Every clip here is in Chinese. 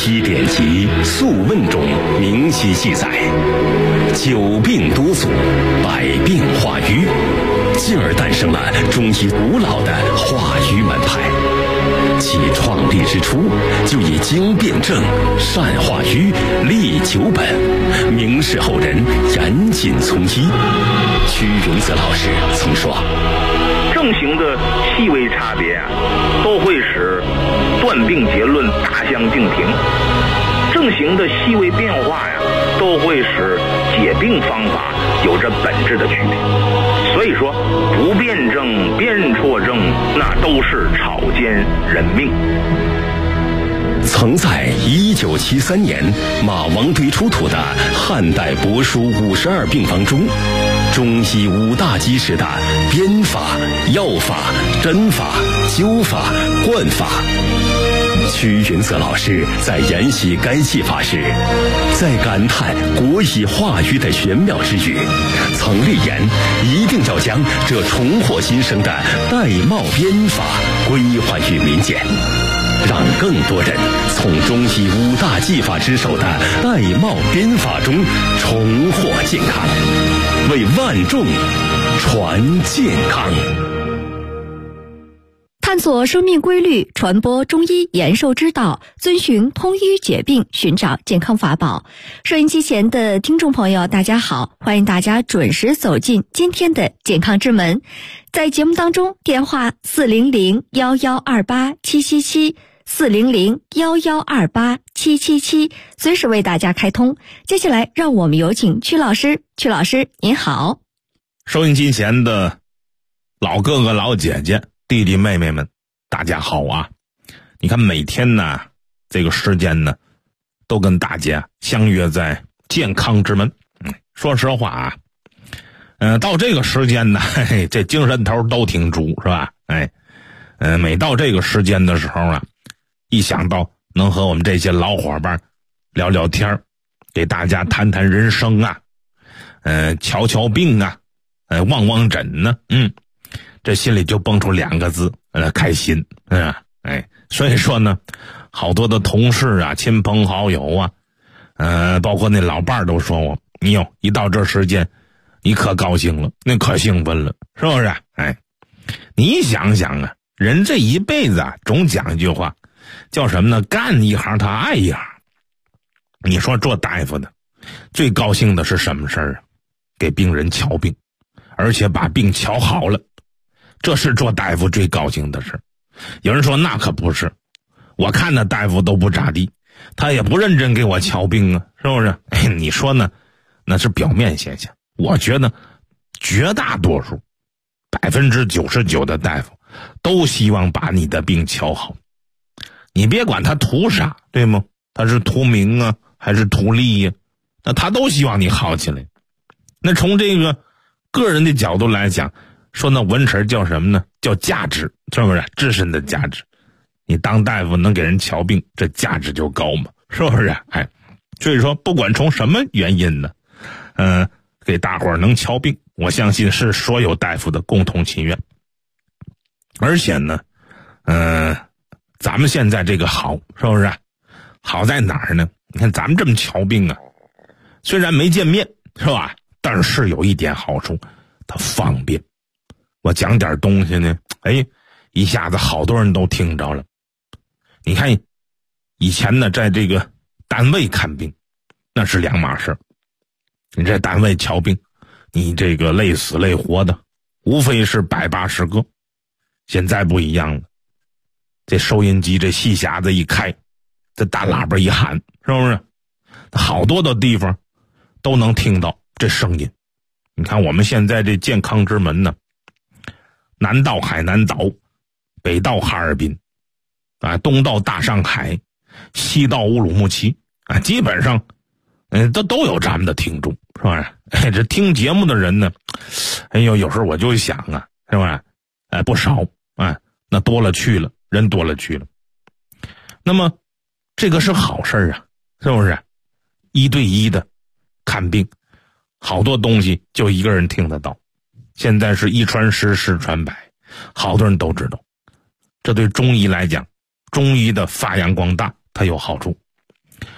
西典籍、素问中明晰记载，久病多阻，百病化瘀，进而诞生了中医古老的化瘀门派。其创立之初，就以经辨证、善化瘀、利久本，明示后人严谨从医。屈永泽老师曾说， 症型的细微差别啊，都会使断病结论大相径庭；症型的细微变化呀，都会使解病方法有着本质的区别。所以说，不辩证、辨错症，那都是草菅人命。 曾在1973年马王堆出土的汉代帛书52病方中，中医5大基石的编法、药法、针法、灸法、灌法。屈云泽老师在研习该技法时，在感叹国医化瘀的玄妙之余，曾立言一定要将这重获新生的玳瑁编法归还于民间，让更多人从中医5大技法之首的玳瑁编法中重获健康，为万众传健康。 探索生命规律，传播中医延寿之道，遵循通医解病，寻找健康法宝。收音机前的听众朋友，大家好，欢迎大家准时走进今天的健康之门。在节目当中，电话400-1128-777 400-1128-777，随时为大家开通。接下来让我们有请曲老师。曲老师您好。 收音机前的老哥哥老姐姐弟弟妹妹们，大家好啊！你看每天呢这个时间呢都跟大家相约在健康之门。说实话啊，到这个时间呢，这精神头都挺足，是吧？每到这个时间的时候啊，一想到能和我们这些老伙伴聊聊天，给大家谈谈人生啊，瞧瞧病啊，望望诊呢，这心里就蹦出2个字，开心，所以说呢，好多的同事啊、亲朋好友啊，包括那老伴儿都说我，一到这时间，你可高兴了，那可兴奋了，是不是？你想想啊，人这一辈子啊，总讲一句话，叫什么呢？干一行他爱一行。你说做大夫的，最高兴的是什么事儿啊？给病人瞧病，而且把病瞧好了。这是做大夫最高兴的事。有人说那可不是，我看那大夫都不咋地，他也不认真给我瞧病啊，是不是？你说呢？那是表面现象。我觉得绝大多数99%的大夫都希望把你的病瞧好。你别管他图啥，对吗？他是图名啊还是图利呀，那他都希望你好起来。那从这个个人的角度来讲，说那文词叫什么呢？叫价值，是不是？自身的价值。你当大夫能给人瞧病，这价值就高嘛，是不是？所以说不管从什么原因呢，给大伙儿能瞧病，我相信是所有大夫的共同心愿。而且呢，咱们现在这个好，是不是？好在哪儿呢？你看咱们这么瞧病啊，虽然没见面，是吧？但是有一点好处，它方便。我讲点东西呢，一下子好多人都听着了。你看以前呢，在这个单位看病那是2码事，你在单位瞧病，你这个累死累活的无非是180个。现在不一样了，这收音机这细匣子一开，这大喇叭一喊，是不是好多的地方都能听到这声音。你看我们现在这健康之门呢，南到海南岛，北到哈尔滨，东到大上海，西到乌鲁木齐，基本上都有咱们的听众，是吧？这听节目的人呢，有时候我就想啊，是吧？不少那多了去了，人多了去了。那么这个是好事啊，是不是？1对1的看病，好多东西就一个人听得到。现在是1传10，10传100，好多人都知道。这对中医来讲，中医的发扬光大它有好处。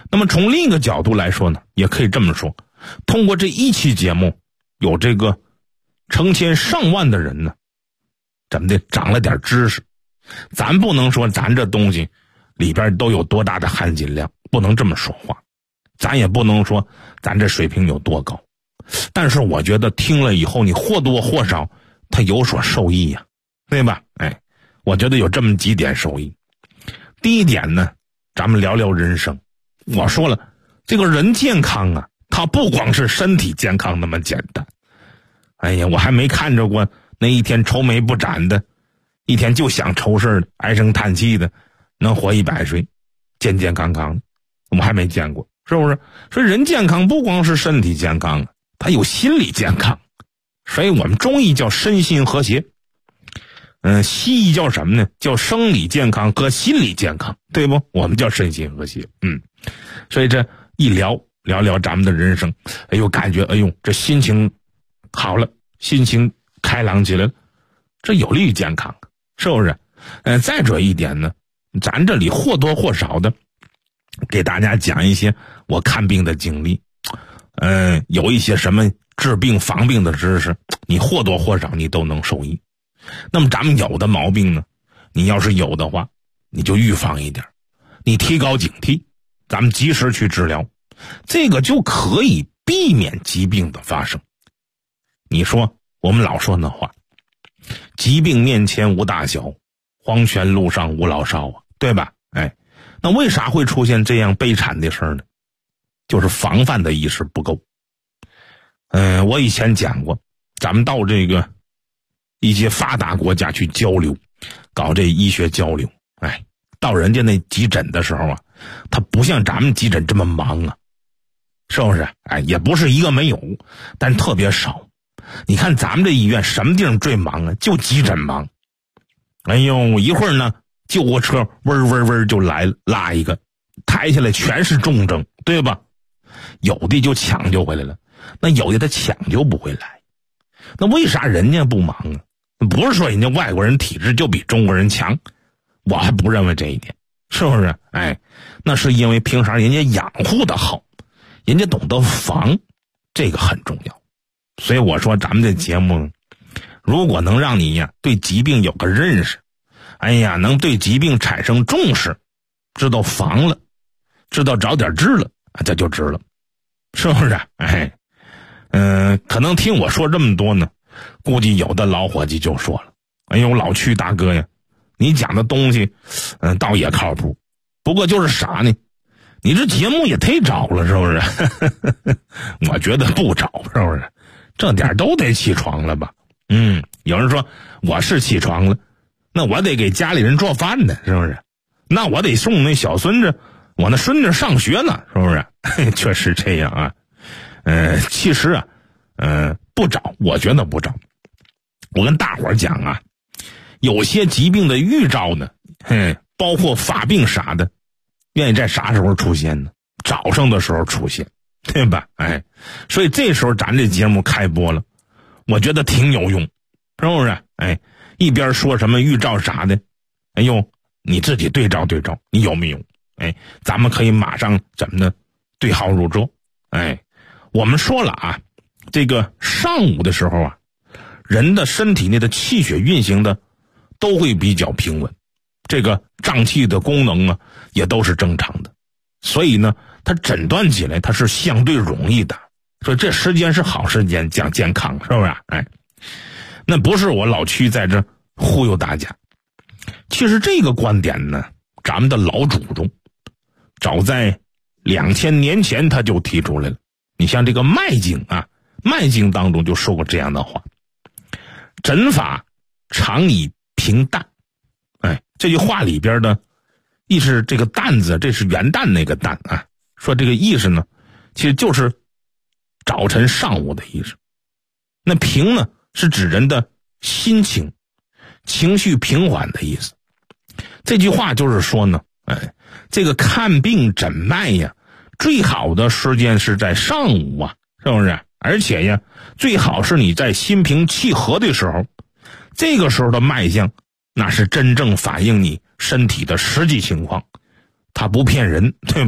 那么从另一个角度来说呢，也可以这么说，通过这一期节目，有这个成千上万的人呢，怎么的长了点知识。咱不能说咱这东西里边都有多大的含金量，不能这么说话，咱也不能说咱这水平有多高，但是我觉得听了以后你或多或少他有所受益呀，对吧？我觉得有这么几点受益。第一点呢，咱们聊聊人生。我说了，这个人健康啊，他不光是身体健康那么简单。我还没看着过那一天愁眉不展的，一天就想愁事的，唉声叹气的，能活100岁，健健康康的，我们还没见过，是不是？所以人健康不光是身体健康，他有心理健康。所以我们中医叫身心和谐，西医叫什么呢？叫生理健康和心理健康，对不？我们叫身心和谐。所以这一聊咱们的人生，感觉这心情好了，心情开朗起来了，这有利于健康，是不是？再者一点呢，咱这里或多或少的给大家讲一些我看病的经历，有一些什么治病防病的知识，你或多或少你都能受益。那么咱们有的毛病呢，你要是有的话，你就预防一点，你提高警惕，咱们及时去治疗，这个就可以避免疾病的发生。你说我们老说那话，疾病面前无大小，黄泉路上无老少啊，对吧？那为啥会出现这样悲惨的事呢？就是防范的意识不够。我以前讲过，咱们到这个一些发达国家去交流，搞这医学交流，到人家那急诊的时候啊，他不像咱们急诊这么忙啊，是不是？也不是一个没有，但特别少。你看咱们这医院什么地方最忙啊？就急诊忙。一会儿呢，救护车嗡就来了，拉一个，抬下来全是重症，对吧？有的就抢救回来了，那有的他抢救不回来。那为啥人家不忙啊？不是说人家外国人体质就比中国人强，我还不认为这一点，是不是？那是因为平常人家养护的好，人家懂得防，这个很重要。所以我说咱们这节目如果能让你呀对疾病有个认识，能对疾病产生重视，知道防了，知道早点治了，这就治了，是不是？可能听我说这么多呢，估计有的老伙计就说了，老曲大哥呀，你讲的东西倒也靠谱，不过就是傻呢，你这节目也忒早了，是不是？我觉得不早，是不是？这点都得起床了吧？有人说我是起床了，那我得给家里人做饭呢，是不是？那我得送那小孙子，我那孙子上学呢，是不是？确实这样啊。其实啊，不早，我觉得不早。我跟大伙儿讲啊，有些疾病的预兆呢，包括发病啥的，愿意在啥时候出现呢？早上的时候出现，对吧？所以这时候咱这节目开播了，我觉得挺有用，是不是？一边说什么预兆啥的，你自己对照对照，你有没有？咱们可以马上怎么呢？对号入座。我们说了啊，这个上午的时候啊，人的身体内的气血运行的都会比较平稳，这个脏器的功能啊也都是正常的，所以呢它诊断起来它是相对容易的，所以这时间是好时间讲健康，是不是？那不是我老曲在这忽悠大家，其实这个观点呢，咱们的老祖宗早在2000年前他就提出来了。你像这个《脉经》啊，《脉经》当中就说过这样的话：诊法常以平淡。这句话里边的意思，这个淡字，这是元旦那个旦啊。说这个意思呢，其实就是早晨上午的意思。那平呢，是指人的心情、情绪平缓的意思。这句话就是说呢，这个看病诊脉呀，最好的时间是在上午啊，是不是？而且呀，最好是你在心平气和的时候，这个时候的脉象，那是真正反映你身体的实际情况，它不骗人，对吧？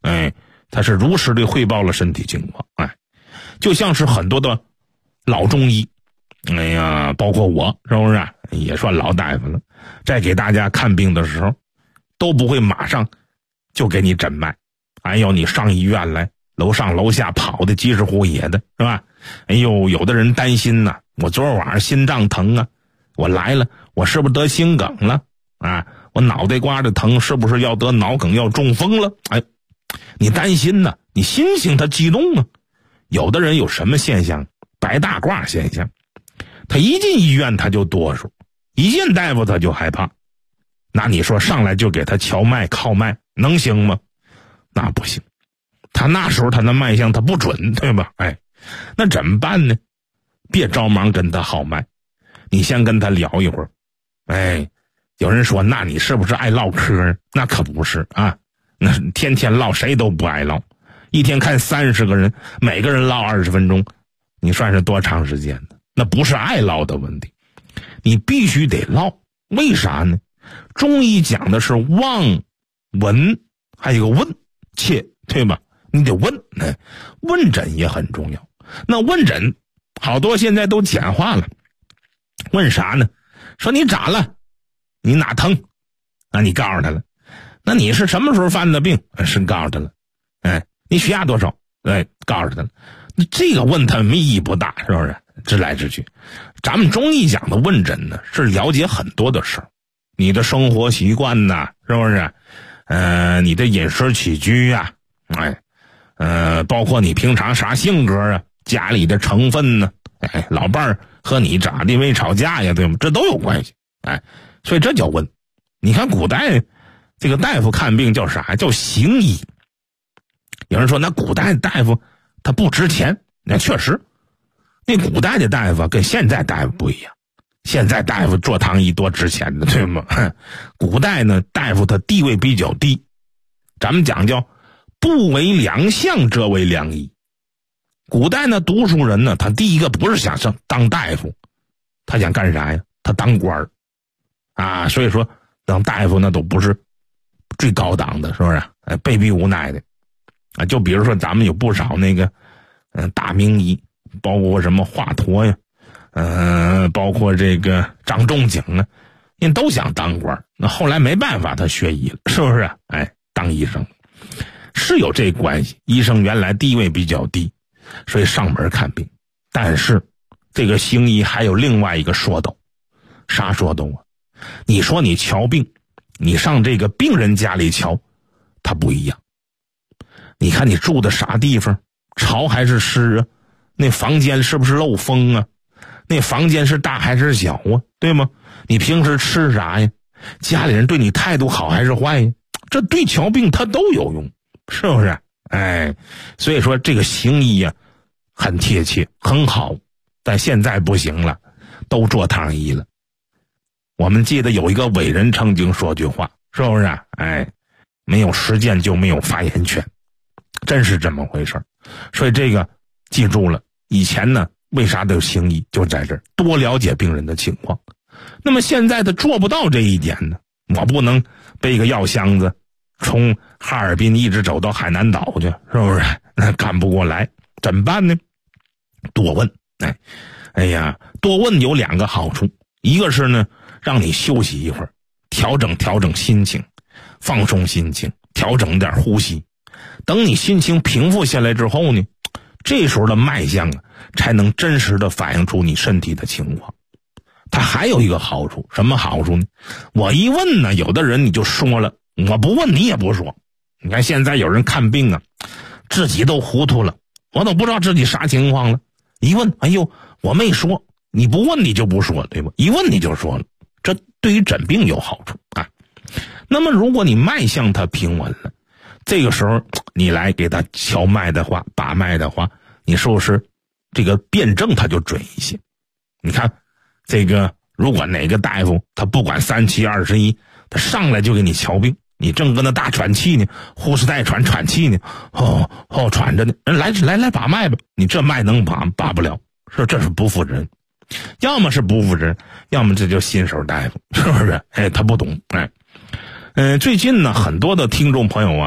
他是如实的汇报了身体情况。就像是很多的老中医，包括我，是不是也算老大夫了，在给大家看病的时候都不会马上就给你诊脉，要你上医院来，楼上楼下跑的急时呼野的，是吧？有的人担心呢，我昨晚上心脏疼啊，我来了，我是不是得心梗了我脑袋瓜子疼，是不是要得脑梗，要中风了？你担心呢，你心情他激动啊。有的人有什么现象？白大褂现象，他一进医院他就哆嗦，一见大夫他就害怕。那你说上来就给他敲脉靠脉能行吗？那不行，他那时候他的脉象他不准，对吧？那怎么办呢？别着忙跟他号脉，你先跟他聊一会儿。有人说那你是不是爱唠嗑？那可不是啊，那天天唠谁都不爱唠，一天看30个人，每个人唠20分钟，你算是多长时间的？那不是爱唠的问题，你必须得唠。为啥呢？中医讲的是望、闻，还有个问切，对吧？你得问，问诊也很重要。那问诊好多现在都简化了，问啥呢？说你咋了？你哪疼？你告诉他了。那你是什么时候犯的病？是告诉他了。你血压多少？告诉他了。这个问他意义不大，是不是？直来直去。咱们中医讲的问诊呢，是了解很多的事儿，你的生活习惯呐，是不是？你的饮食起居呀，包括你平常啥性格啊，家里的成分呢，老伴儿和你咋的没吵架呀，对吗？这都有关系。所以这叫问。你看古代这个大夫看病叫啥？叫行医。有人说那古代大夫他不值钱，那确实，那古代的大夫跟现在大夫不一样。现在大夫坐堂医多值钱的，对吗？古代呢，大夫他地位比较低，咱们讲叫不为良相则为良医。古代呢，读书人呢，他第一个不是想当大夫，他想干啥呀？他当官儿所以说当大夫那都不是最高档的，是不是？被逼无奈的就比如说咱们有不少那个大名医，包括什么华佗呀，包括这个张仲景啊，人都想当官，那后来没办法他学医了，是不是？当医生是有这关系。医生原来地位比较低，所以上门看病。但是这个行医还有另外一个说道。啥说道啊？你说你瞧病，你上这个病人家里瞧，他不一样。你看你住的啥地方，潮还是湿啊？那房间是不是漏风啊？那房间是大还是小啊？对吗？你平时吃啥呀？家里人对你态度好还是坏呀？这对瞧病它都有用，是不是？所以说这个行医呀，很贴切，很好。但现在不行了，都坐堂医了。我们记得有一个伟人曾经说句话，是不是？没有实践就没有发言权，真是这么回事。所以这个记住了。以前呢，为啥都有行医？就在这儿多了解病人的情况。那么现在他做不到这一点呢，我不能背个药箱子从哈尔滨一直走到海南岛去，是不是？那干不过来，怎么办呢？多问。多问有2个好处，一个是呢，让你休息一会儿，调整心情，放松心情，调整点呼吸。等你心情平复下来之后呢，这时候的脉象才能真实的反映出你身体的情况。它还有一个好处，什么好处呢？我一问呢，有的人你就说了，我不问你也不说。你看现在有人看病啊，自己都糊涂了，我都不知道自己啥情况了。一问，我没说，你不问你就不说，对吧？一问你就说了，这对于诊病有好处啊。那么如果你脉象它平稳了，这个时候你来给他敲脉的话，把脉的话，你是不是这个辩证它就准一些？你看这个，如果哪个大夫他不管3七21，他上来就给你瞧病，你正跟那大喘气呢，呼哧带喘气呢，喘着呢，来把脉吧，你这脉能把不了，这是不负责任。要么是不负责任，要么这就新手大夫，是不是？他不懂。最近呢，很多的听众朋友啊，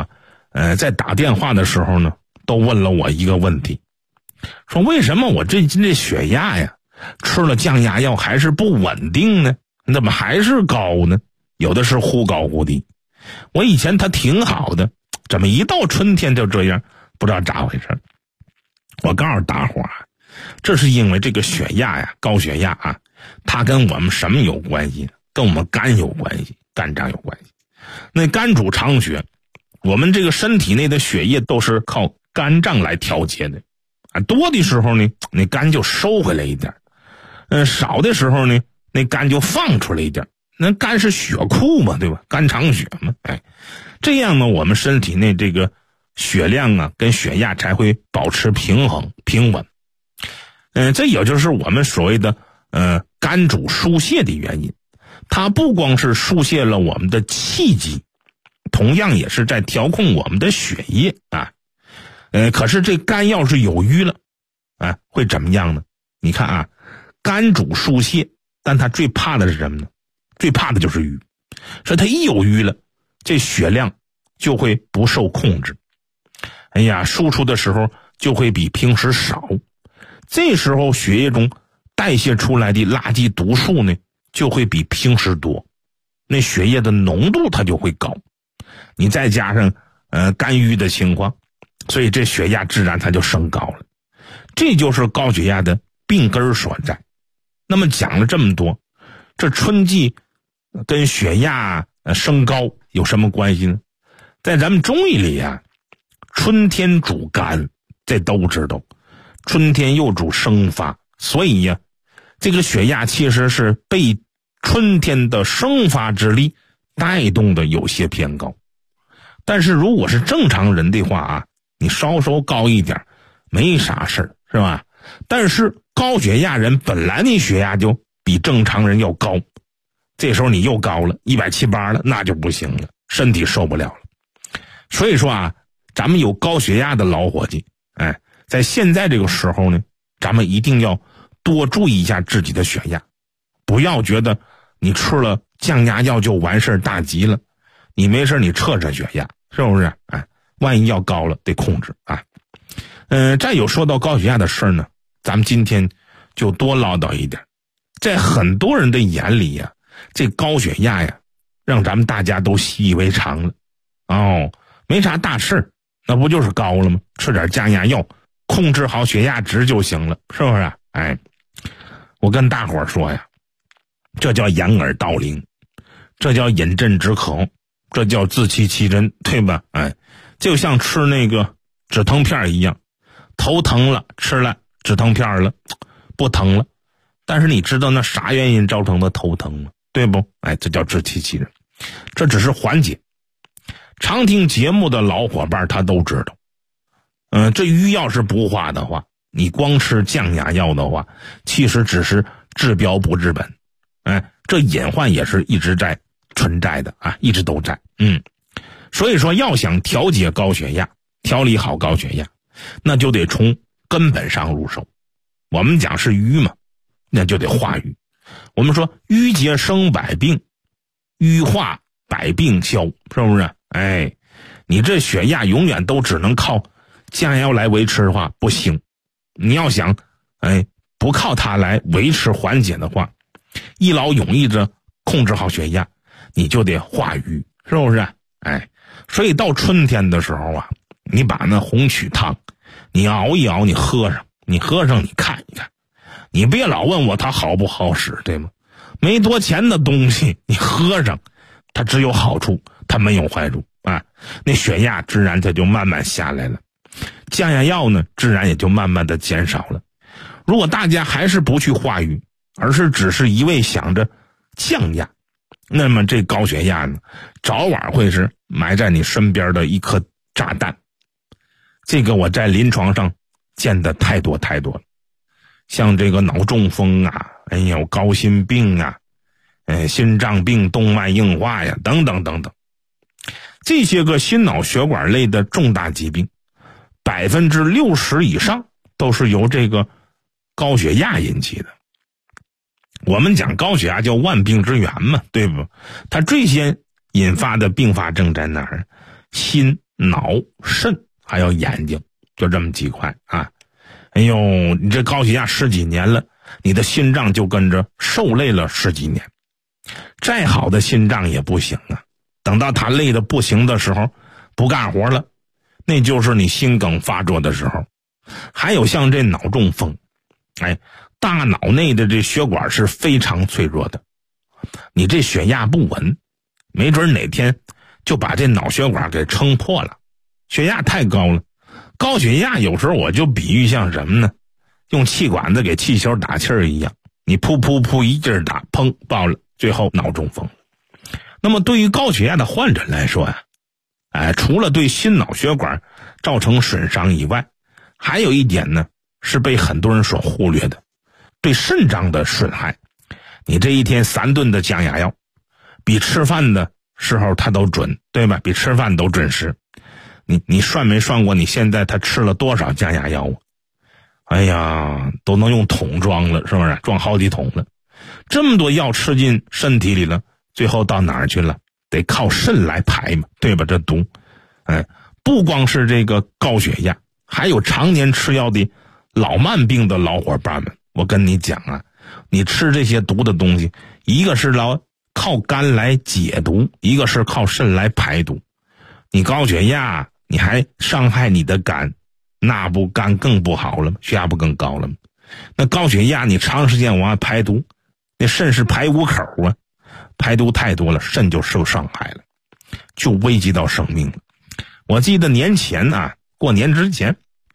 在打电话的时候呢，都问了我一个问题，说为什么我最近这血压呀，吃了降压药还是不稳定呢？怎么还是高呢？有的是忽高忽低。我以前它挺好的，怎么一到春天就这样？不知道咋回事。我告诉大伙啊，这是因为这个血压呀，高血压啊，它跟我们什么有关系呢？跟我们肝有关系，肝脏有关系。那肝主藏血，我们这个身体内的血液都是靠肝脏来调节的啊。多的时候呢，那肝就收回来一点；少的时候呢，那肝就放出来一点。那肝是血库嘛，对吧？肝藏血嘛，这样呢，我们身体内这个血量啊跟血压才会保持平衡平稳。这也就是我们所谓的肝主疏泄的原因。它不光是疏泄了我们的气机，同样也是在调控我们的血液啊。可是这肝要是有瘀了啊，会怎么样呢？你看啊，肝主疏泄，但它最怕的是什么呢？最怕的就是瘀。所以它一有瘀了，这血量就会不受控制。输出的时候就会比平时少，这时候血液中代谢出来的垃圾毒素呢，就会比平时多，那血液的浓度它就会高。你再加上肝郁的情况，所以这血压自然它就升高了。这就是高血压的病根所在。那么讲了这么多，这春季跟血压升高有什么关系呢？在咱们中医里啊，春天主肝，这都知道，春天又主生发，所以呀，这个血压其实是被春天的生发之力带动的有些偏高。但是如果是正常人的话啊，你稍稍高一点没啥事儿，是吧？但是高血压人本来你血压就比正常人要高，这时候你又高了170-180了，那就不行了，身体受不了了。所以说啊，咱们有高血压的老伙计，在现在这个时候呢，咱们一定要多注意一下自己的血压，不要觉得你吃了降压药就完事儿大吉了，你没事你测测血压，是不是？万一要高了得控制啊。再有说到高血压的事儿呢，咱们今天就多唠叨一点。在很多人的眼里呀，这高血压呀，让咱们大家都习以为常了。没啥大事儿，那不就是高了吗？吃点降压药，控制好血压值就行了，是不是？我跟大伙儿说呀，这叫掩耳盗铃，这叫饮鸩止渴，这叫自欺欺人，对吧？就像吃那个止疼片一样，头疼了吃了止疼片了，不疼了，但是你知道那啥原因造成的头疼吗？对不？这叫自欺欺人，这只是缓解。常听节目的老伙伴他都知道，这瘀要是不化的话，你光吃降压药的话，其实只是治标不治本，这隐患也是一直在存在的啊，一直都在。所以说要想调节高血压，调理好高血压，那就得从根本上入手。我们讲是瘀嘛，那就得化瘀。我们说瘀结生百病，瘀化百病消，是不是？你这血压永远都只能靠降压药来维持的话不行，你要想不靠它来维持缓解的话，一劳永逸着控制好血压，你就得化瘀，是不是？所以到春天的时候啊，你把那红曲汤你熬一熬，你喝上你看一看，你别老问我它好不好使，对吗？没多钱的东西你喝上，它只有好处，它没有坏处啊。那血压自然它就慢慢下来了，降压药呢自然也就慢慢的减少了。如果大家还是不去化瘀，而是只是一味想着降压，那么这高血压呢早晚会是埋在你身边的一颗炸弹。这个我在临床上见的太多了，像这个脑中风啊，高心病啊，心脏病、动脉硬化呀，等等等等，这些个心脑血管类的重大疾病，60%以上都是由这个高血压引起的。我们讲高血压叫万病之源嘛，对不？它最先引发的并发症在哪儿？心脑、肾还有眼睛，就这么几块啊。哎呦，你这高血压10几年了，你的心脏就跟着受累了10几年。再好的心脏也不行啊，等到它累得不行的时候，不干活了，那就是你心梗发作的时候。还有像这脑中风，大脑内的这血管是非常脆弱的，你这血压不稳，没准哪天就把这脑血管给撑破了。血压太高了，高血压有时候我就比喻像什么呢？用气管子给气球打气儿一样，你噗噗噗一劲儿打，砰爆了，最后脑中风。那么对于高血压的患者来说呀，除了对心脑血管造成损伤以外，还有一点呢是被很多人所忽略的，对肾脏的损害。你这一天3顿的降压药，比吃饭的时候它都准，对吧？比吃饭都准时。你算没算过你现在他吃了多少降压药啊？哎呀，都能用桶装了，是不是？装好几桶了。这么多药吃进身体里了，最后到哪儿去了？得靠肾来排嘛，对吧？这毒，不光是这个高血压，还有常年吃药的老慢病的老伙伴们，我跟你讲啊，你吃这些毒的东西，一个是靠肝来解毒，一个是靠肾来排毒。你高血压，你还伤害你的肝，那不肝更不好了吗？血压不更高了吗？那高血压你长时间往外排毒，那肾是排污口啊，排毒太多了，肾就受伤害了，就危及到生命了。我记得年前过年之前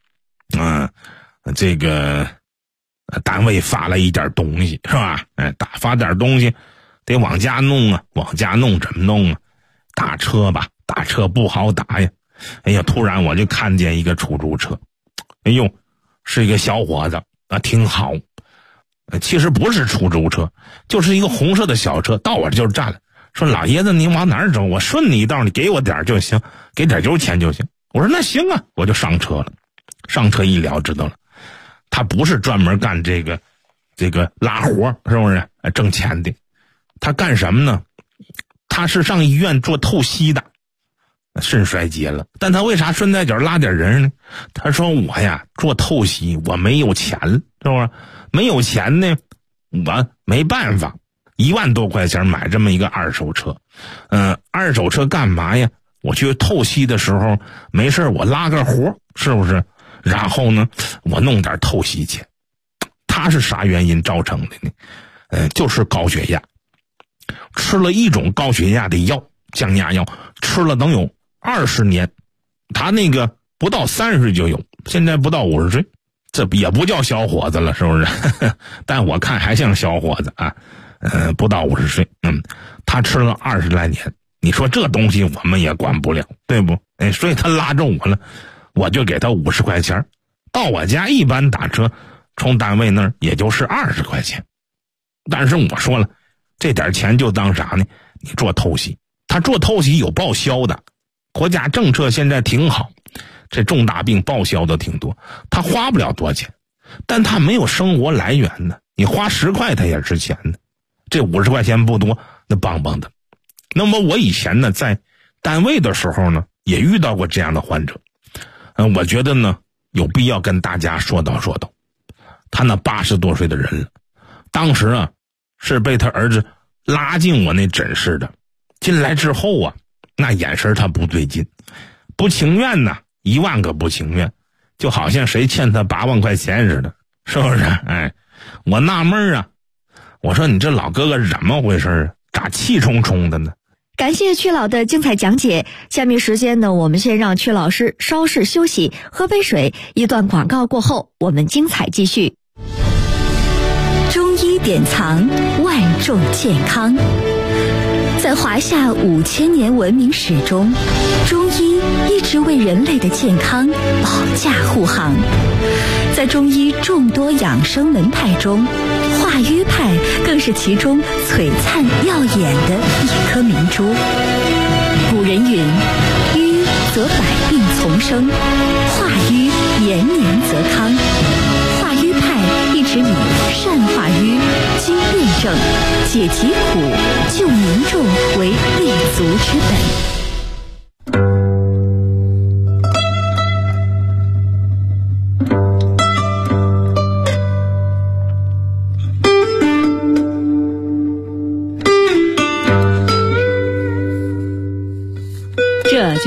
这个单位发了一点东西，是吧？发点东西得往家弄啊，往家弄怎么弄啊？打车吧，打车不好打呀。突然我就看见一个出租车，是一个小伙子挺好。其实不是出租车，就是一个红色的小车，到我这就站了，说老爷子你往哪儿走？我顺你一道，你给我点就行，给点油钱就行。我说那行啊，我就上车了。上车一聊知道了，他不是专门干这个拉活，是不是挣钱的？他干什么呢？他是上医院做透析的，肾衰竭了。但他为啥顺带脚拉点人呢？他说我呀做透析，我没有钱，是不是？没有钱呢，我没办法，1万多块钱买这么一个二手车。二手车干嘛呀？我去透析的时候没事我拉个活，是不是？然后呢我弄点透析钱。他是啥原因造成的呢？就是高血压，吃了一种高血压的药，降压药，吃了能有20年。他那个不到30岁就有，现在不到50岁，这也不叫小伙子了，是不是？但我看还像小伙子啊。不到50岁，他吃了20来年。你说这东西我们也管不了，对不？所以他拉着我了，我就给他50块钱。到我家一般打车从单位那儿也就是20块钱。但是我说了，这点钱就当啥呢？你做透析，他做透析有报销的，国家政策现在挺好，这重大病报销的挺多，他花不了多钱，但他没有生活来源呢。你花10块他也值钱呢，这50块钱不多，那棒棒的。那么我以前呢在单位的时候呢也遇到过这样的患者，我觉得呢有必要跟大家说道。他那80多岁的人了，当时是被他儿子拉进我那诊室的。进来之后那眼神他不对劲，不情愿呐，1万个不情愿，就好像谁欠他8万块钱似的，是不是？我纳闷我说你这老哥哥怎么回事咋气冲冲的呢？ 感谢曲老的精彩讲解。下面时间呢，我们先让曲老师稍事休息，喝杯水。一段广告过后，我们精彩继续。中医典藏，万众健康。在华夏5000年文明史中，中医一直为人类的健康保驾护航。在中医众多养生门派中，化瘀派更是其中璀璨耀眼的一颗明珠。古人云：瘀则百病丛生，化瘀延年则康。化瘀派一直以善化瘀、经辩证、解疾苦、救民众为立足之本。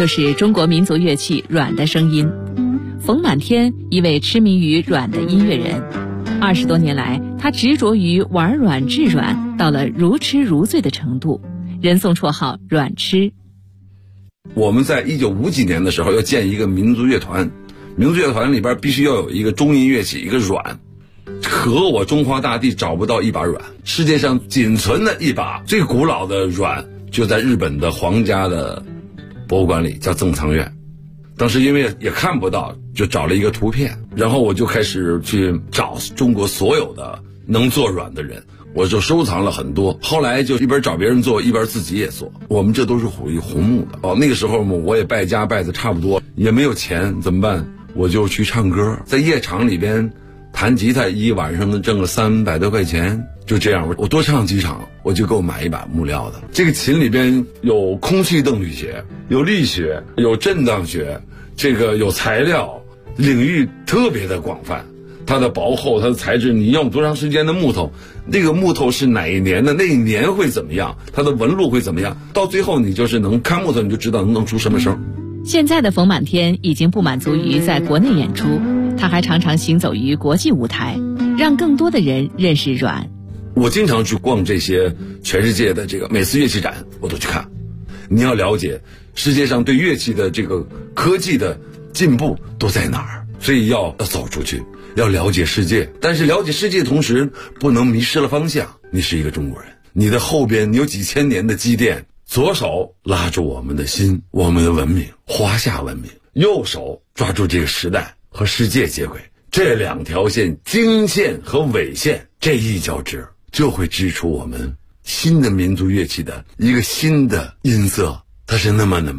就是中国民族乐器阮的声音。冯满天，一位痴迷于阮的音乐人，20多年来，他执着于玩阮制阮，到了如痴如醉的程度，人送绰号阮痴。 我们在1950几年的时候要建一个民族乐团，民族乐团里边必须要有一个中音乐器，一个阮。可我中华大地找不到一把阮，世界上仅存的一把最古老的阮就在日本的皇家的博物馆里，叫正仓院。当时因为也看不到，就找了一个图片，然后我就开始去找中国所有的能做阮的人，我就收藏了很多。后来就一边找别人做，一边自己也做。我们这都是属于红木的那个时候我也败家败的差不多，也没有钱，怎么办？我就去唱歌，在夜场里边弹吉他，一晚上挣了300多块钱。就这样，我多唱几场，我就给我买一把木料的。这个琴里边有空气动力学，有力学，有震荡学，这个有材料，领域特别的广泛。它的薄厚，它的材质，你用多长时间的木头，那个木头是哪一年的，那一年会怎么样，它的纹路会怎么样，到最后你就是能看木头，你就知道能出什么声。 现在的冯满天已经不满足于在国内演出，他还常常行走于国际舞台，让更多的人认识阮。 我经常去逛这些全世界的这个每次乐器展，我都去看。你要了解世界上对乐器的这个科技的进步都在哪儿，所以要走出去，要了解世界。但是了解世界的同时，不能迷失了方向。你是一个中国人，你的后边你有几千年的积淀，左手拉住我们的心，我们的文明，华夏文明；右手抓住这个时代和世界接轨。这两条线，经线和纬线，这一交织，就会织出我们新的民族乐器的一个新的音色，它是那么的美。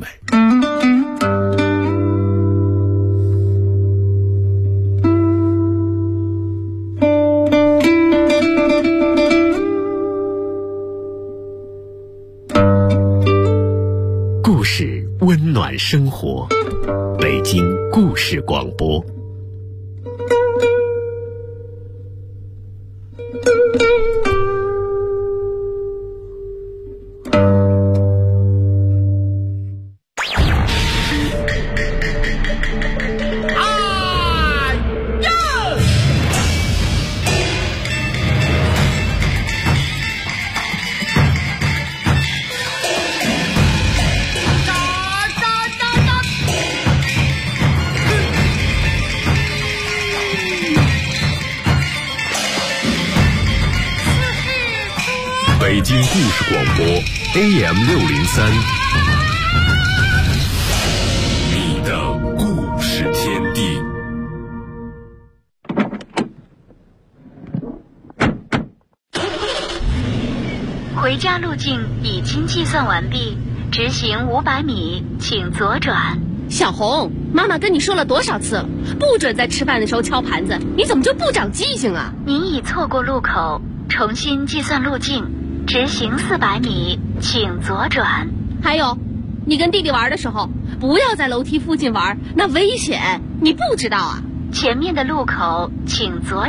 故事温暖生活，北京故事广播。北京故事广播 AM603， 你的故事天地。 回家路径已经计算完毕，直行500米，请左转。 小红，妈妈跟你说了多少次了，不准在吃饭的时候敲盘子，你怎么就不长记性啊？ 您已错过路口，重新计算路径，直行400米，请左转。 还有，你跟弟弟玩的时候，不要在楼梯附近玩，那危险，你不知道啊？ 前面的路口请左